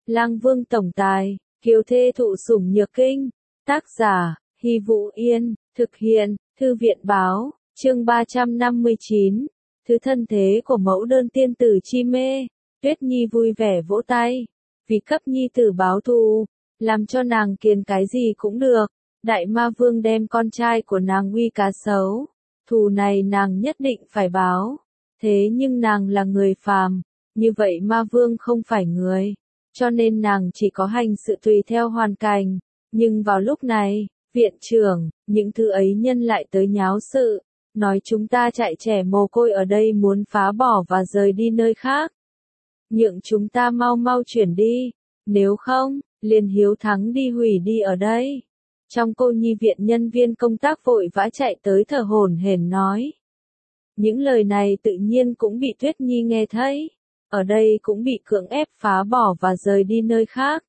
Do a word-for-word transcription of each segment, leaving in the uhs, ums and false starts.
Lang Vương tổng tài, kiều thê thụ sủng nhược kinh. Tác giả, Hy Vũ Yên, thực hiện, Thư viện báo, chương ba trăm năm mươi chín. Thứ thân thế của mẫu đơn tiên tử chi mê. Tuyết Nhi vui vẻ vỗ tay. Vì cấp nhi tử báo thù, làm cho nàng kiền cái gì cũng được. Đại ma vương đem con trai của nàng uy cá sấu. Thù này nàng nhất định phải báo. Thế nhưng nàng là người phàm, như vậy ma vương không phải người. Cho nên nàng chỉ có hành sự tùy theo hoàn cảnh. Nhưng vào lúc này, viện trưởng, những thứ ấy nhân lại tới nháo sự. Nói chúng ta chạy trẻ mồ côi ở đây muốn phá bỏ và rời đi nơi khác. Nhượng chúng ta mau mau chuyển đi. Nếu không, liền hiếu thắng đi hủy đi ở đây. Trong cô nhi viện nhân viên công tác vội vã chạy tới thở hổn hển nói. Những lời này tự nhiên cũng bị Tuyết Nhi nghe thấy. Ở đây cũng bị cưỡng ép phá bỏ và rời đi nơi khác.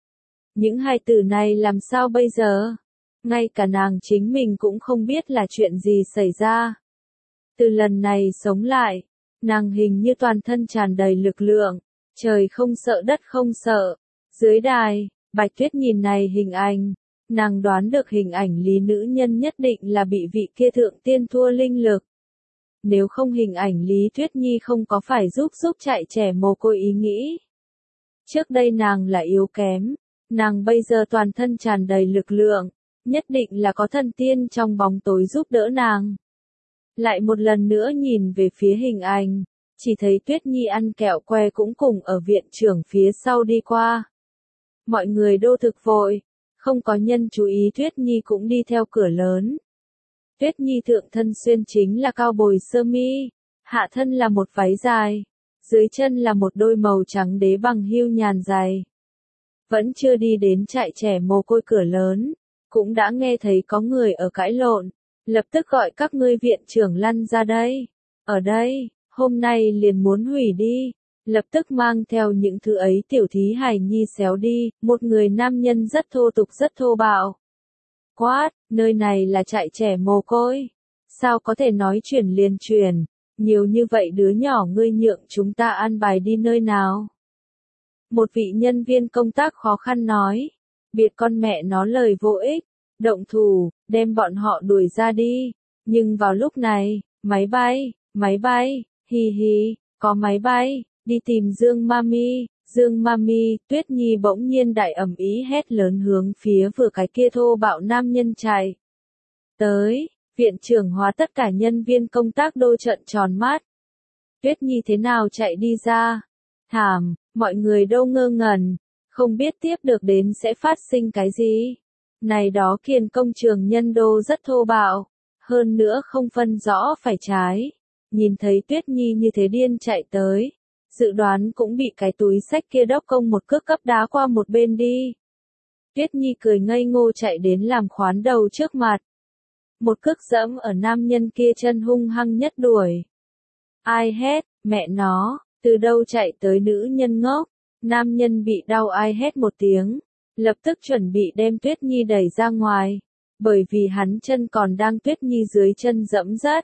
Những hai từ này làm sao bây giờ? Ngay cả nàng chính mình cũng không biết là chuyện gì xảy ra. Từ lần này sống lại, nàng hình như toàn thân tràn đầy lực lượng. Trời không sợ đất không sợ. Dưới đài, Bạch Tuyết nhìn này hình ảnh. Nàng đoán được hình ảnh lý nữ nhân nhất định là bị vị kia thượng tiên thua linh lực. Nếu không hình ảnh Lý Tuyết Nhi không có phải giúp giúp chạy trẻ mồ côi ý nghĩ. Trước đây nàng là yếu kém, nàng bây giờ toàn thân tràn đầy lực lượng, nhất định là có thần tiên trong bóng tối giúp đỡ nàng. Lại một lần nữa nhìn về phía hình ảnh, chỉ thấy Tuyết Nhi ăn kẹo que cũng cùng ở viện trưởng phía sau đi qua. Mọi người đô thực vội, không có nhân chú ý Tuyết Nhi cũng đi theo cửa lớn. Tuyết Nhi thượng thân xuyên chính là cao bồi sơ mi, hạ thân là một váy dài, dưới chân là một đôi màu trắng đế bằng hưu nhàn dài. Vẫn chưa đi đến trại trẻ mồ côi cửa lớn, cũng đã nghe thấy có người ở cãi lộn, lập tức gọi các ngươi viện trưởng lăn ra đây. Ở đây, hôm nay liền muốn hủy đi, lập tức mang theo những thứ ấy tiểu thí hài nhi xéo đi, một người nam nhân rất thô tục rất thô bạo. Quát, nơi này là trại trẻ mồ côi. Sao có thể nói chuyển liền chuyển, nhiều như vậy đứa nhỏ ngươi nhượng chúng ta an bài đi nơi nào. Một vị nhân viên công tác khó khăn nói, biệt con mẹ nó lời vô ích, động thủ, đem bọn họ đuổi ra đi. Nhưng vào lúc này, máy bay, máy bay, hi hi, có máy bay, đi tìm Dương Mami. Dương Mami, Tuyết Nhi bỗng nhiên đại ầm ý hét lớn hướng phía vừa cái kia thô bạo nam nhân chạy. Tới, viện trưởng hóa tất cả nhân viên công tác đôi trợn tròn mắt. Tuyết Nhi thế nào chạy đi ra? Thảm, mọi người đâu ngơ ngẩn, không biết tiếp được đến sẽ phát sinh cái gì. Này đó kiền công trường nhân đô rất thô bạo, hơn nữa không phân rõ phải trái. Nhìn thấy Tuyết Nhi như thế điên chạy tới. Dự đoán cũng bị cái túi xách kia đốc công một cước cấp đá qua một bên đi. Tuyết Nhi cười ngây ngô chạy đến làm khoán đầu trước mặt. Một cước dẫm ở nam nhân kia chân hung hăng nhất đuổi. Ai hét, mẹ nó, từ đâu chạy tới nữ nhân ngốc. Nam nhân bị đau ai hét một tiếng. Lập tức chuẩn bị đem Tuyết Nhi đẩy ra ngoài. Bởi vì hắn chân còn đang Tuyết Nhi dưới chân dẫm rớt.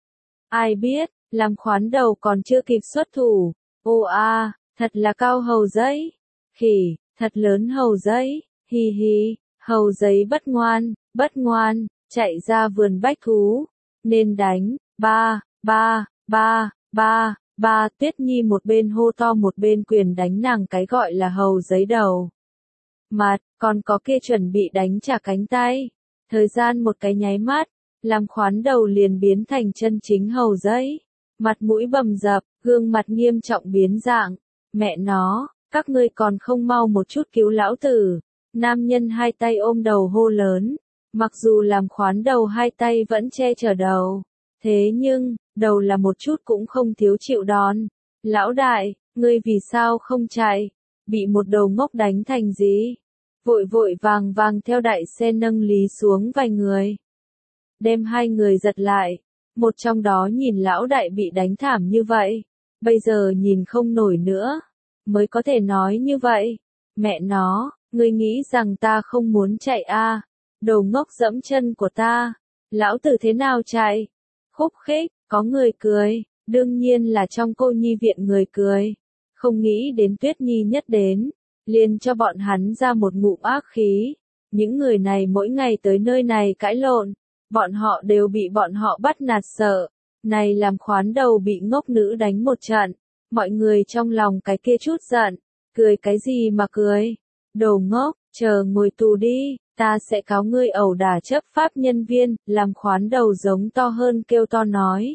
Ai biết, làm khoán đầu còn chưa kịp xuất thủ. Ô a, thật là cao hầu giấy. Khỉ, thật lớn hầu giấy. Hi hi, hầu giấy bất ngoan, bất ngoan, chạy ra vườn bách thú. Nên đánh, ba, ba, ba, ba, ba. Tuyết Nhi một bên hô to một bên quyền đánh nàng cái gọi là hầu giấy đầu. Mặt, còn có kia chuẩn bị đánh trả cánh tay. Thời gian một cái nháy mắt, làm khoán đầu liền biến thành chân chính hầu giấy. Mặt mũi bầm dập, gương mặt nghiêm trọng biến dạng. Mẹ nó, các ngươi còn không mau một chút cứu lão tử. Nam nhân hai tay ôm đầu hô lớn. Mặc dù làm khoán đầu hai tay vẫn che chở đầu. Thế nhưng, đầu là một chút cũng không thiếu chịu đòn. Lão đại, ngươi vì sao không chạy? Bị một đầu ngốc đánh thành gì? Vội vội vàng vàng theo đại xe nâng lý xuống vài người. Đem hai người giật lại. Một trong đó nhìn lão đại bị đánh thảm như vậy, bây giờ nhìn không nổi nữa, mới có thể nói như vậy. Mẹ nó, ngươi nghĩ rằng ta không muốn chạy à, đồ ngốc dẫm chân của ta, lão tử thế nào chạy? Khúc khích, có người cười, đương nhiên là trong cô nhi viện người cười, không nghĩ đến Tuyết Nhi nhất đến, liền cho bọn hắn ra một ngụm ác khí. Những người này mỗi ngày tới nơi này cãi lộn, bọn họ đều bị bọn họ bắt nạt sợ. Này làm khoán đầu bị ngốc nữ đánh một trận, mọi người trong lòng cái kia chút giận, cười cái gì mà cười, đồ ngốc, chờ ngồi tù đi, ta sẽ cáo ngươi ẩu đả chấp pháp nhân viên, làm khoán đầu giống to hơn kêu to nói.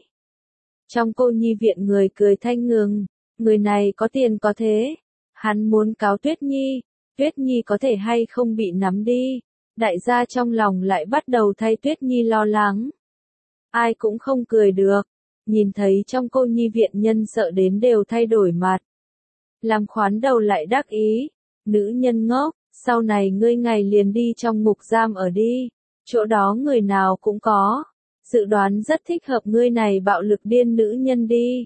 Trong cô nhi viện người cười thanh ngừng, người này có tiền có thế, hắn muốn cáo Tuyết Nhi, Tuyết Nhi có thể hay không bị nắm đi, đại gia trong lòng lại bắt đầu thay Tuyết Nhi lo lắng. Ai cũng không cười được, nhìn thấy trong cô nhi viện nhân sợ đến đều thay đổi mặt. Làm khoán đầu lại đắc ý, nữ nhân ngốc, sau này ngươi ngày liền đi trong ngục giam ở đi, chỗ đó người nào cũng có, dự đoán rất thích hợp ngươi này bạo lực điên nữ nhân đi.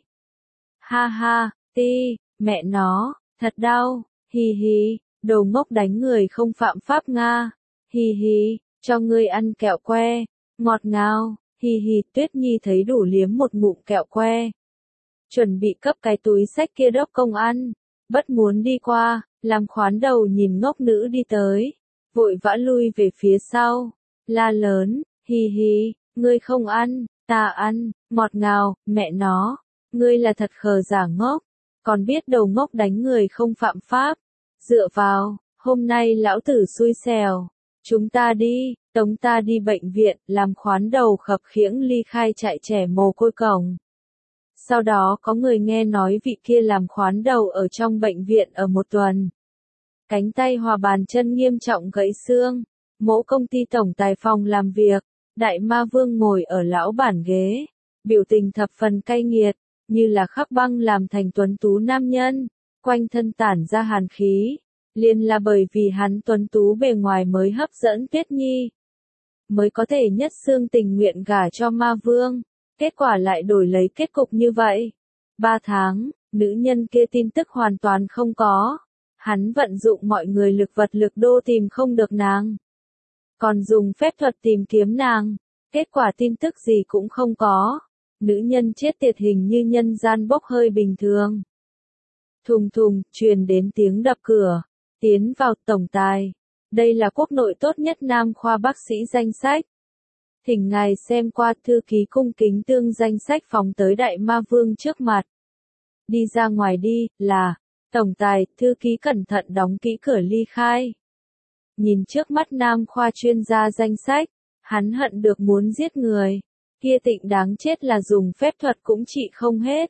Ha ha, ti, mẹ nó, thật đau, hi hi, đồ ngốc đánh người không phạm pháp Nga, hi hi, cho ngươi ăn kẹo que, ngọt ngào. Hi hi, Tuyết Nhi thấy đủ liếm một ngụm kẹo que. Chuẩn bị cấp cái túi sách kia đốc công ăn, bất muốn đi qua, làm khoán đầu nhìn ngốc nữ đi tới, vội vã lui về phía sau, la lớn, hi hi, ngươi không ăn, ta ăn, ngọt ngào, mẹ nó, ngươi là thật khờ giả ngốc, còn biết đầu ngốc đánh người không phạm pháp, dựa vào, hôm nay lão tử xui xẻo. Chúng ta đi, tống ta đi bệnh viện, làm khoán đầu khập khiễng ly khai chạy trẻ mồ côi cổng. Sau đó có người nghe nói vị kia làm khoán đầu ở trong bệnh viện ở một tuần. Cánh tay hòa bàn chân nghiêm trọng gãy xương, mỗ công ty tổng tài phòng làm việc, đại ma vương ngồi ở lão bản ghế, biểu tình thập phần cay nghiệt, như là khắc băng làm thành tuấn tú nam nhân, quanh thân tản ra hàn khí. Liền là bởi vì hắn tuấn tú bề ngoài mới hấp dẫn Tuyết Nhi, mới có thể nhất xương tình nguyện gả cho ma vương, kết quả lại đổi lấy kết cục như vậy. Ba tháng, nữ nhân kia tin tức hoàn toàn không có, hắn vận dụng mọi người lực vật lực đô tìm không được nàng, còn dùng phép thuật tìm kiếm nàng, kết quả tin tức gì cũng không có, nữ nhân chết tiệt hình như nhân gian bốc hơi bình thường. Thùng thùng, truyền đến tiếng đập cửa. Tiến vào tổng tài. Đây là quốc nội tốt nhất nam khoa bác sĩ danh sách. Thỉnh ngài xem qua, thư ký cung kính tương danh sách phóng tới đại ma vương trước mặt. Đi ra ngoài đi, là, tổng tài, thư ký cẩn thận đóng kỹ cửa ly khai. Nhìn trước mắt nam khoa chuyên gia danh sách, hắn hận được muốn giết người. Kia tịnh đáng chết là dùng phép thuật cũng trị không hết.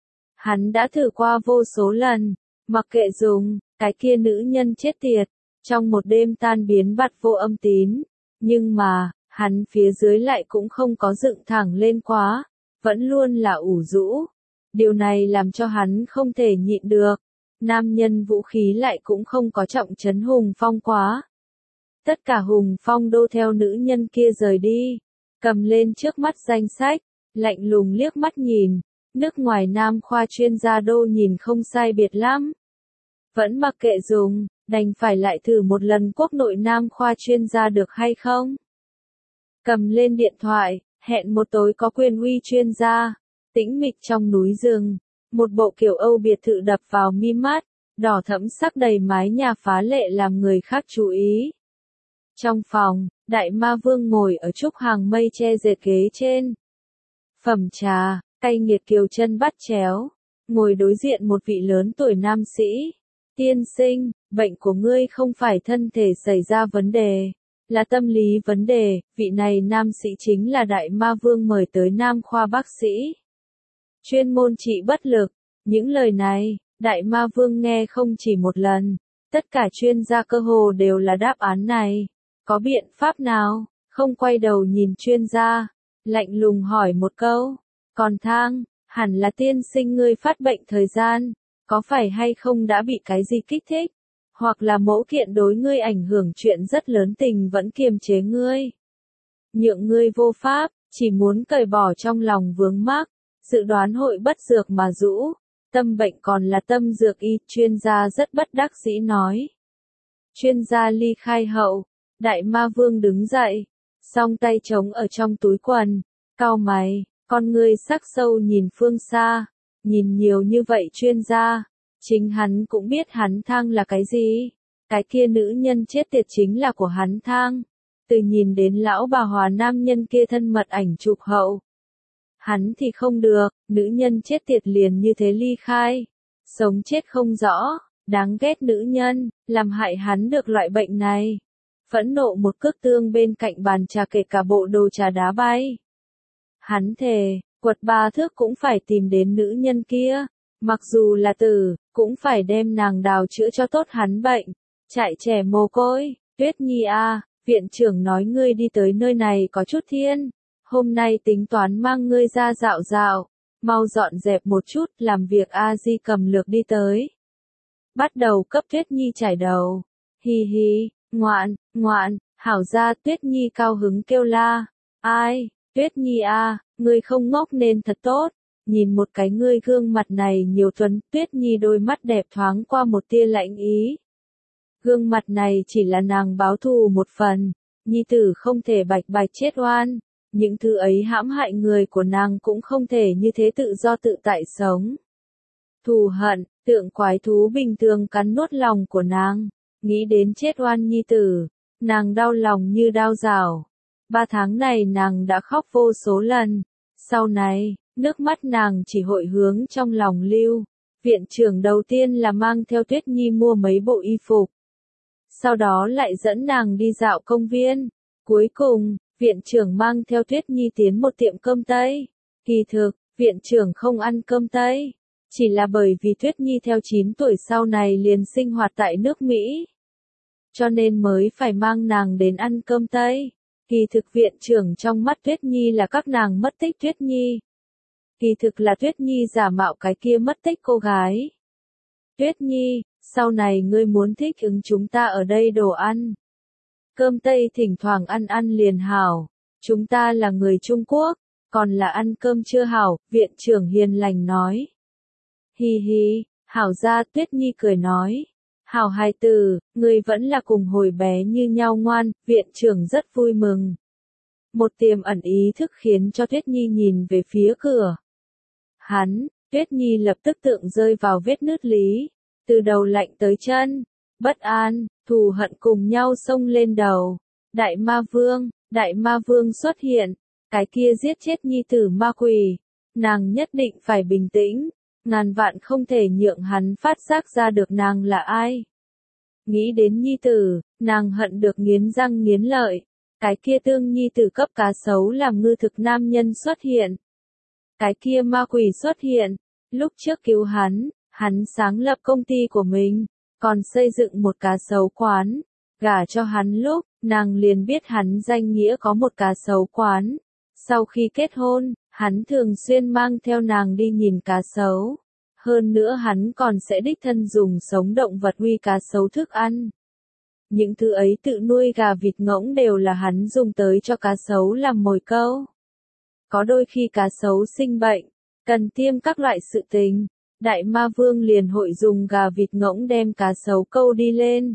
Hắn đã thử qua vô số lần, mặc kệ dùng. Cái kia nữ nhân chết tiệt, trong một đêm tan biến bặt vô âm tín, nhưng mà, hắn phía dưới lại cũng không có dựng thẳng lên quá, vẫn luôn là ủ rũ. Điều này làm cho hắn không thể nhịn được, nam nhân vũ khí lại cũng không có trọng trấn hùng phong quá. Tất cả hùng phong đô theo nữ nhân kia rời đi, cầm lên trước mắt danh sách, lạnh lùng liếc mắt nhìn, nước ngoài nam khoa chuyên gia đô nhìn không sai biệt lắm. Vẫn mặc kệ dùng, đành phải lại thử một lần quốc nội nam khoa chuyên gia được hay không. Cầm lên điện thoại, hẹn một tối có quyền uy chuyên gia, tĩnh mịch trong núi rừng, một bộ kiểu Âu biệt thự đập vào mi mắt, đỏ thẫm sắc đầy mái nhà phá lệ làm người khác chú ý. Trong phòng, đại ma vương ngồi ở trúc hàng mây che dệt ghế trên. Phẩm trà, cay nghiệt kiều chân bắt chéo, ngồi đối diện một vị lớn tuổi nam sĩ. Tiên sinh, bệnh của ngươi không phải thân thể xảy ra vấn đề, là tâm lý vấn đề, vị này nam sĩ chính là đại ma vương mời tới nam khoa bác sĩ. Chuyên môn trị bất lực, những lời này, đại ma vương nghe không chỉ một lần, tất cả chuyên gia cơ hồ đều là đáp án này, có biện pháp nào, không quay đầu nhìn chuyên gia, lạnh lùng hỏi một câu, còn thang, hẳn là tiên sinh ngươi phát bệnh thời gian. Có phải hay không đã bị cái gì kích thích, hoặc là mẫu kiện đối ngươi ảnh hưởng chuyện rất lớn tình vẫn kiềm chế ngươi. Nhượng ngươi vô pháp, chỉ muốn cởi bỏ trong lòng vướng mắc, dự đoán hội bất dược mà rũ, tâm bệnh còn là tâm dược y, chuyên gia rất bất đắc dĩ nói. Chuyên gia ly khai hậu, đại ma vương đứng dậy, song tay trống ở trong túi quần, cau mày, con ngươi sắc sâu nhìn phương xa. Nhìn nhiều như vậy chuyên gia, Chính hắn cũng biết hắn thang là cái gì. Cái kia nữ nhân chết tiệt chính là của hắn thang. Từ nhìn đến lão bà hòa nam nhân kia thân mật ảnh chụp hậu. Hắn thì không được, nữ nhân chết tiệt liền như thế ly khai. Sống chết không rõ, đáng ghét nữ nhân, làm hại hắn được loại bệnh này. Phẫn nộ một cước tương bên cạnh bàn trà kể cả bộ đồ trà đá bay. Hắn thề, quật ba thước cũng phải tìm đến nữ nhân kia. Mặc dù là tử, cũng phải đem nàng đào chữa cho tốt hắn bệnh. Chạy trẻ mồ côi, Tuyết Nhi a, viện trưởng nói ngươi đi tới nơi này có chút thiên. Hôm nay tính toán mang ngươi ra dạo dạo. Mau dọn dẹp một chút, làm việc a di cầm lược đi tới. Bắt đầu cấp Tuyết Nhi chải đầu. Hi hi, ngoạn, ngoạn, hảo ra Tuyết Nhi cao hứng kêu la. Ai, Tuyết Nhi a, ngươi không ngốc nên thật tốt. Nhìn một cái ngươi gương mặt này nhiều tuấn, Tuyết Nhi đôi mắt đẹp thoáng qua một tia lạnh ý. Gương mặt này chỉ là nàng báo thù một phần, nhi tử không thể bạch bạch chết oan, những thứ ấy hãm hại người của nàng cũng không thể như thế tự do tự tại sống. Thù hận, tượng quái thú bình thường cắn nuốt lòng của nàng, nghĩ đến chết oan nhi tử, nàng đau lòng như đau rào. Ba tháng này nàng đã khóc vô số lần, sau này, nước mắt nàng chỉ hội hướng trong lòng lưu. Viện trưởng đầu tiên là mang theo Tuyết Nhi mua mấy bộ y phục. Sau đó lại dẫn nàng đi dạo công viên. Cuối cùng, viện trưởng mang theo Tuyết Nhi tiến một tiệm cơm Tây. Kỳ thực, viện trưởng không ăn cơm Tây. Chỉ là bởi vì Tuyết Nhi theo chín tuổi sau này liền sinh hoạt tại nước Mỹ. Cho nên mới phải mang nàng đến ăn cơm Tây. Kỳ thực viện trưởng trong mắt Tuyết Nhi là các nàng mất tích Tuyết Nhi. Kỳ thực là Tuyết Nhi giả mạo cái kia mất tích cô gái. Tuyết Nhi, sau này ngươi muốn thích ứng chúng ta ở đây đồ ăn. Cơm Tây thỉnh thoảng ăn ăn liền hảo. Chúng ta là người Trung Quốc, còn là ăn cơm chưa hảo, viện trưởng hiền lành nói. Hi hi, hảo ra Tuyết Nhi cười nói. Hảo hài tử, ngươi vẫn là cùng hồi bé như nhau ngoan, viện trưởng rất vui mừng. Một tiềm ẩn ý thức khiến cho Tuyết Nhi nhìn về phía cửa. Hắn, Tuyết Nhi lập tức tượng rơi vào vết nứt lý, từ đầu lạnh tới chân, bất an, thù hận cùng nhau xông lên đầu. Đại ma vương, đại ma vương xuất hiện, cái kia giết chết nhi tử ma quỷ, nàng nhất định phải bình tĩnh, ngàn vạn không thể nhượng hắn phát giác ra được nàng là ai. Nghĩ đến nhi tử, nàng hận được nghiến răng nghiến lợi, cái kia tương nhi tử cấp cá sấu làm ngư thực nam nhân xuất hiện. Cái kia ma quỷ xuất hiện, lúc trước cứu hắn, hắn sáng lập công ty của mình, còn xây dựng một cá sấu quán, gả cho hắn lúc, nàng liền biết hắn danh nghĩa có một cá sấu quán. Sau khi kết hôn, hắn thường xuyên mang theo nàng đi nhìn cá sấu. Hơn nữa hắn còn sẽ đích thân dùng sống động vật uy cá sấu thức ăn. Những thứ ấy tự nuôi gà vịt ngỗng đều là hắn dùng tới cho cá sấu làm mồi câu. Có đôi khi cá sấu sinh bệnh, cần tiêm các loại sự tình, đại ma vương liền hội dùng gà vịt ngỗng đem cá sấu câu đi lên.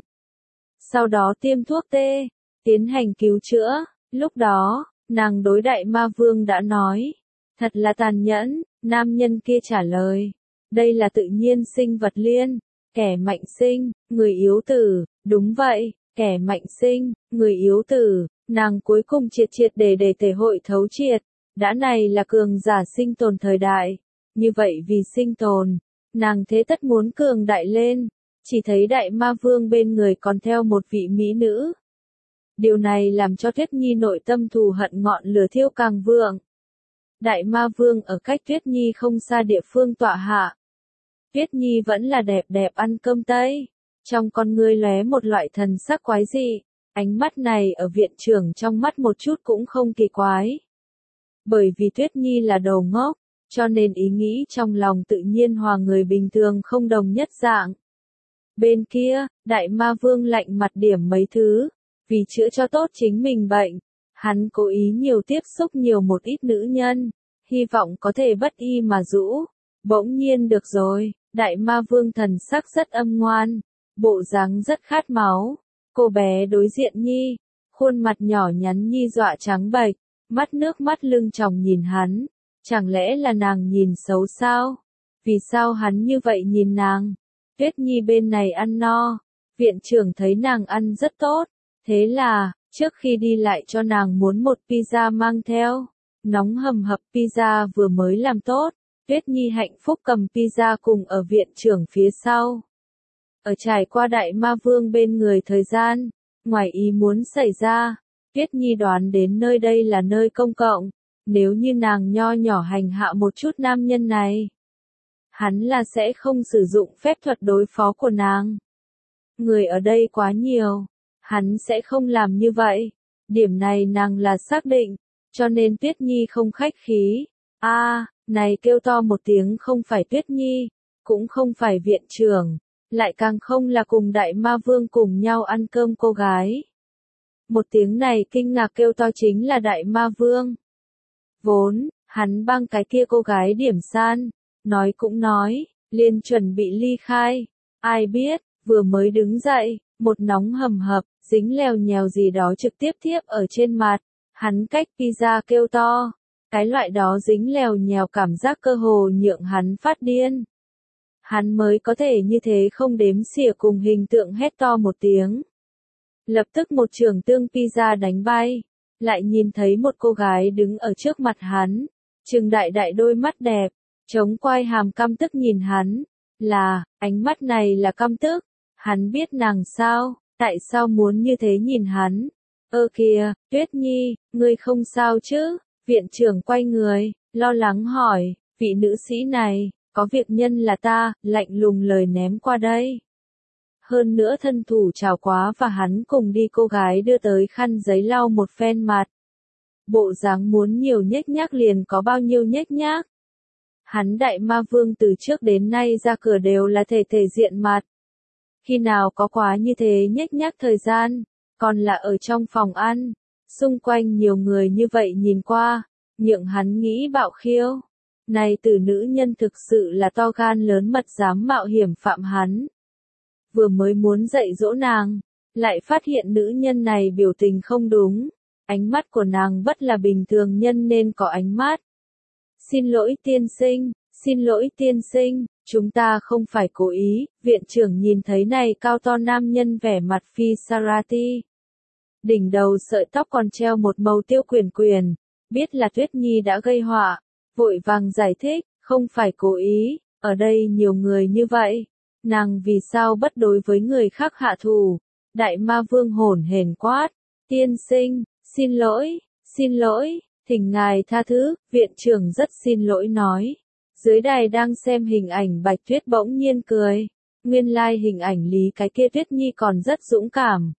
Sau đó tiêm thuốc tê, tiến hành cứu chữa, lúc đó, nàng đối đại ma vương đã nói, thật là tàn nhẫn, nam nhân kia trả lời, đây là tự nhiên sinh vật liên, kẻ mạnh sinh, người yếu tử, đúng vậy, kẻ mạnh sinh, người yếu tử, nàng cuối cùng triệt triệt để để thể hội thấu triệt. Đã này là cường giả sinh tồn thời đại, như vậy vì sinh tồn, nàng thế tất muốn cường đại lên, chỉ thấy đại ma vương bên người còn theo một vị mỹ nữ. Điều này làm cho Tuyết Nhi nội tâm thù hận ngọn lửa thiêu càng vượng. Đại ma vương ở cách Tuyết Nhi không xa địa phương tọa hạ. Tuyết Nhi vẫn là đẹp đẹp ăn cơm Tây, trong con ngươi lóe một loại thần sắc quái dị, ánh mắt này ở viện trưởng trong mắt một chút cũng không kỳ quái. Bởi vì Tuyết Nhi là đầu ngốc, cho nên ý nghĩ trong lòng tự nhiên hòa người bình thường không đồng nhất dạng. Bên kia, đại ma vương lạnh mặt điểm mấy thứ, vì chữa cho tốt chính mình bệnh, hắn cố ý nhiều tiếp xúc nhiều một ít nữ nhân, hy vọng có thể bất y mà rũ. Bỗng nhiên được rồi, đại ma vương thần sắc rất âm ngoan, bộ dáng rất khát máu. Cô bé đối diện Nhi, khuôn mặt nhỏ nhắn Nhi dọa trắng bệch. Mắt nước mắt lưng tròng nhìn hắn, chẳng lẽ là nàng nhìn xấu sao? Vì sao hắn như vậy nhìn nàng? Tuyết Nhi bên này ăn no, viện trưởng thấy nàng ăn rất tốt, thế là, trước khi đi lại cho nàng muốn một pizza mang theo, nóng hầm hập pizza vừa mới làm tốt, Tuyết Nhi hạnh phúc cầm pizza cùng ở viện trưởng phía sau. Ở trải qua Đại Ma Vương bên người thời gian, ngoài ý muốn xảy ra, Tuyết Nhi đoán đến nơi đây là nơi công cộng, nếu như nàng nho nhỏ hành hạ một chút nam nhân này, hắn là sẽ không sử dụng phép thuật đối phó của nàng. Người ở đây quá nhiều, hắn sẽ không làm như vậy, điểm này nàng là xác định, cho nên Tuyết Nhi không khách khí. A, à, này kêu to một tiếng không phải Tuyết Nhi, cũng không phải viện trưởng, lại càng không là cùng Đại Ma Vương cùng nhau ăn cơm cô gái. Một tiếng này kinh ngạc kêu to chính là Đại Ma Vương. Vốn, hắn băng cái kia cô gái điểm san, nói cũng nói, liền chuẩn bị ly khai. Ai biết, vừa mới đứng dậy, một nóng hầm hập, dính lèo nhèo gì đó trực tiếp tiếp ở trên mặt. Hắn cách pizza kêu to. Cái loại đó dính lèo nhèo cảm giác cơ hồ nhượng hắn phát điên. Hắn mới có thể như thế không đếm xỉa cùng hình tượng hét to một tiếng. Lập tức một trường tương pizza đánh bay, lại nhìn thấy một cô gái đứng ở trước mặt hắn, trừng đại đại đôi mắt đẹp, chống quai hàm căm tức nhìn hắn, là, ánh mắt này là căm tức, hắn biết nàng sao, tại sao muốn như thế nhìn hắn, ơ kìa, Tuyết Nhi, ngươi không sao chứ, viện trưởng quay người, lo lắng hỏi, vị nữ sĩ này, có việc nhân là ta, lạnh lùng lời ném qua đây. Hơn nữa thân thủ trào quá và hắn cùng đi cô gái đưa tới khăn giấy lau một phen mặt. Bộ dáng muốn nhiều nhếch nhác liền có bao nhiêu nhếch nhác. Hắn Đại Ma Vương từ trước đến nay ra cửa đều là thể thể diện mặt. Khi nào có quá như thế nhếch nhác thời gian, còn là ở trong phòng ăn, xung quanh nhiều người như vậy nhìn qua, nhượng hắn nghĩ bạo khiêu. Này từ nữ nhân thực sự là to gan lớn mật dám mạo hiểm phạm hắn. Vừa mới muốn dạy dỗ nàng, lại phát hiện nữ nhân này biểu tình không đúng, ánh mắt của nàng bất là bình thường nhân nên có ánh mắt. Xin lỗi tiên sinh, xin lỗi tiên sinh, chúng ta không phải cố ý, viện trưởng nhìn thấy này cao to nam nhân vẻ mặt phi Sarati. Đỉnh đầu sợi tóc còn treo một màu tiêu quyền quyền, biết là Tuyết Nhi đã gây họa, vội vàng giải thích, không phải cố ý, ở đây nhiều người như vậy. Nàng vì sao bất đối với người khác hạ thù? Đại Ma Vương hồn hển quát, tiên sinh, xin lỗi, xin lỗi, thỉnh ngài tha thứ, viện trưởng rất xin lỗi nói. Dưới đài đang xem hình ảnh Bạch Tuyết bỗng nhiên cười, nguyên lai like hình ảnh Lý cái kia Tuyết Nhi còn rất dũng cảm.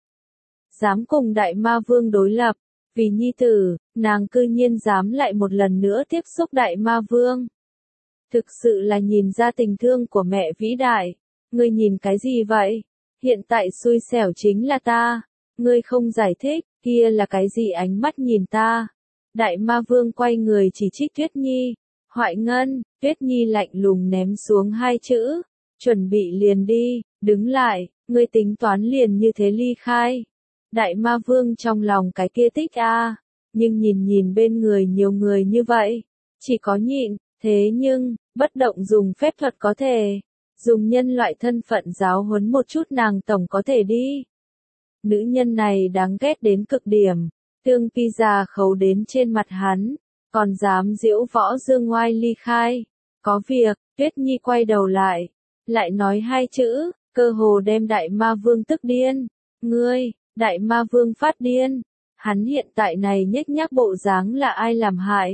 Dám cùng Đại Ma Vương đối lập, vì nhi tử, nàng cư nhiên dám lại một lần nữa tiếp xúc Đại Ma Vương. Thực sự là nhìn ra tình thương của mẹ vĩ đại. Ngươi nhìn cái gì vậy? Hiện tại xui xẻo chính là ta. Ngươi không giải thích, kia là cái gì ánh mắt nhìn ta? Đại Ma Vương quay người chỉ trích Tuyết Nhi. Hoại ngân, Tuyết Nhi lạnh lùng ném xuống hai chữ. Chuẩn bị liền đi, đứng lại, ngươi tính toán liền như thế ly khai. Đại Ma Vương trong lòng cái kia tích a, nhưng nhìn nhìn bên người nhiều người như vậy, chỉ có nhịn, thế nhưng, bất động dùng phép thuật có thể. Dùng nhân loại thân phận giáo huấn một chút nàng tổng có thể đi. Nữ nhân này đáng ghét đến cực điểm, tương pizza khấu đến trên mặt hắn, còn dám giễu võ dương ngoai ly khai. Có việc, Tuyết Nhi quay đầu lại, lại nói hai chữ, cơ hồ đem Đại Ma Vương tức điên. Ngươi, Đại Ma Vương phát điên, hắn hiện tại này nhếch nhác bộ dáng là ai làm hại?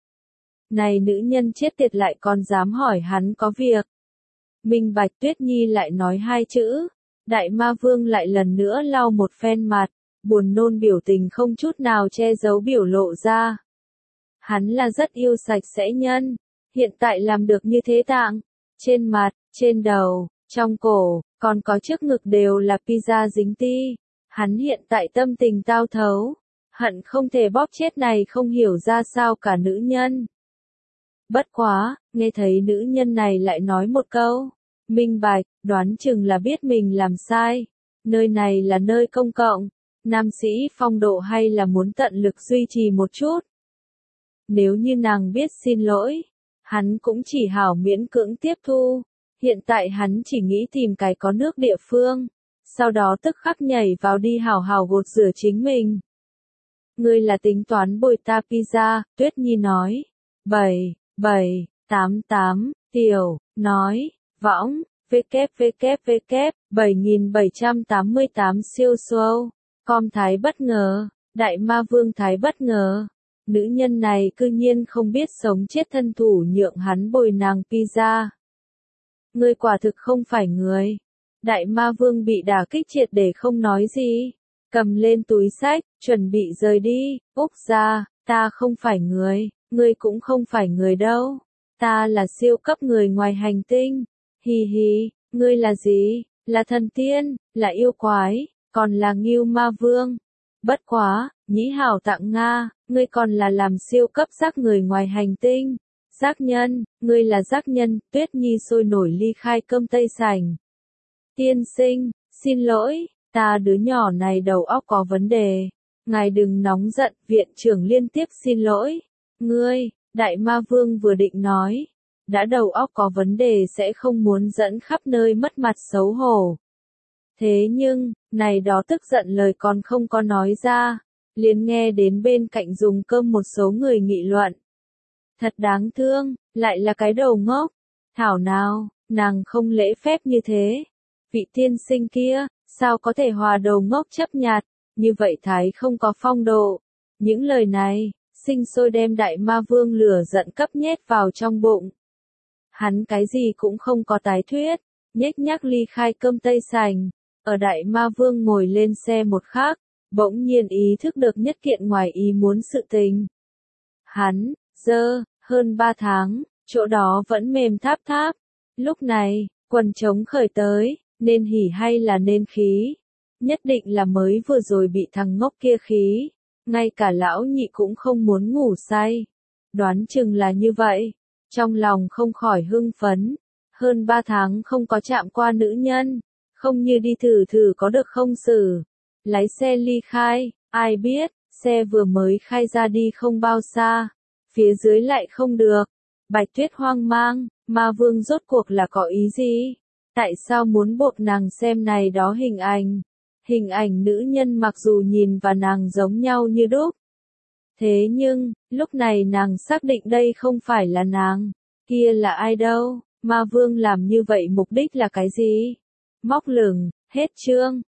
Này nữ nhân chết tiệt lại còn dám hỏi hắn có việc. Minh Bạch Tuyết Nhi lại nói hai chữ, Đại Ma Vương lại lần nữa lau một phen mặt, buồn nôn biểu tình không chút nào che giấu biểu lộ ra. Hắn là rất yêu sạch sẽ nhân, hiện tại làm được như thế tạng, trên mặt, trên đầu, trong cổ, còn có trước ngực đều là pizza dính ti. Hắn hiện tại tâm tình tao thấu, hận không thể bóp chết này không hiểu ra sao cả nữ nhân. Bất quá, nghe thấy nữ nhân này lại nói một câu. Minh Bạch, đoán chừng là biết mình làm sai. Nơi này là nơi công cộng. Nam sĩ phong độ hay là muốn tận lực duy trì một chút. Nếu như nàng biết xin lỗi, hắn cũng chỉ hảo miễn cưỡng tiếp thu. Hiện tại hắn chỉ nghĩ tìm cái có nước địa phương, sau đó tức khắc nhảy vào đi hào hào gột rửa chính mình. Ngươi là tính toán bồi ta pizza, Tuyết Nhi nói. bảy, bảy, tám tám, tiểu, nói, võng, www, bảy nghìn bảy trăm tám mươi tám siêu show, com Thái bất ngờ, Đại Ma Vương Thái bất ngờ. Nữ nhân này cư nhiên không biết sống chết thân thủ nhượng hắn bồi nàng pizza. Ngươi quả thực không phải người. Đại Ma Vương bị đả kích triệt để không nói gì. Cầm lên túi sách, chuẩn bị rời đi. Úc ra, ta không phải người, ngươi cũng không phải người đâu. Ta là siêu cấp người ngoài hành tinh. Hì hì, ngươi là gì? Là thần tiên, là yêu quái, còn là Ngưu Ma Vương. Bất quá, nhĩ hảo tặng Nga, ngươi còn là làm siêu cấp giác người ngoài hành tinh. Giác nhân, ngươi là giác nhân, Tuyết Nhi sôi nổi ly khai cơm tây sành. Tiên sinh, xin lỗi, ta đứa nhỏ này đầu óc có vấn đề. Ngài đừng nóng giận, viện trưởng liên tiếp xin lỗi. Ngươi, Đại Ma Vương vừa định nói, đã đầu óc có vấn đề sẽ không muốn dẫn khắp nơi mất mặt xấu hổ. Thế nhưng, này đó tức giận lời còn không có nói ra, liền nghe đến bên cạnh dùng cơm một số người nghị luận. Thật đáng thương, lại là cái đầu ngốc. Thảo nào, nàng không lễ phép như thế. Vị tiên sinh kia, sao có thể hòa đầu ngốc chấp nhặt, như vậy thái không có phong độ. Những lời này, sinh sôi đem Đại Ma Vương lửa giận cấp nhét vào trong bụng. Hắn cái gì cũng không có tái thuyết, nhếch nhác ly khai cơm tây sành. Ở Đại Ma Vương ngồi lên xe một khắc, bỗng nhiên ý thức được nhất kiện ngoài ý muốn sự tình. Hắn, dơ, hơn ba tháng, chỗ đó vẫn mềm tháp tháp. Lúc này, quần trống khởi tới, nên hỉ hay là nên khí? Nhất định là mới vừa rồi bị thằng ngốc kia khí. Ngay cả lão nhị cũng không muốn ngủ say. Đoán chừng là như vậy. Trong lòng không khỏi hưng phấn. Hơn ba tháng không có chạm qua nữ nhân. Không như đi thử thử có được không xử. Lái xe ly khai, ai biết, xe vừa mới khai ra đi không bao xa. Phía dưới lại không được. Bạch Tuyết hoang mang, Ma Vương rốt cuộc là có ý gì? Tại sao muốn buộc nàng xem này đó hình ảnh? Hình ảnh nữ nhân mặc dù nhìn và nàng giống nhau như đúc. Thế nhưng, lúc này nàng xác định đây không phải là nàng. Kia là ai đâu? Ma Vương làm như vậy mục đích là cái gì? Móc lửng, hết chương.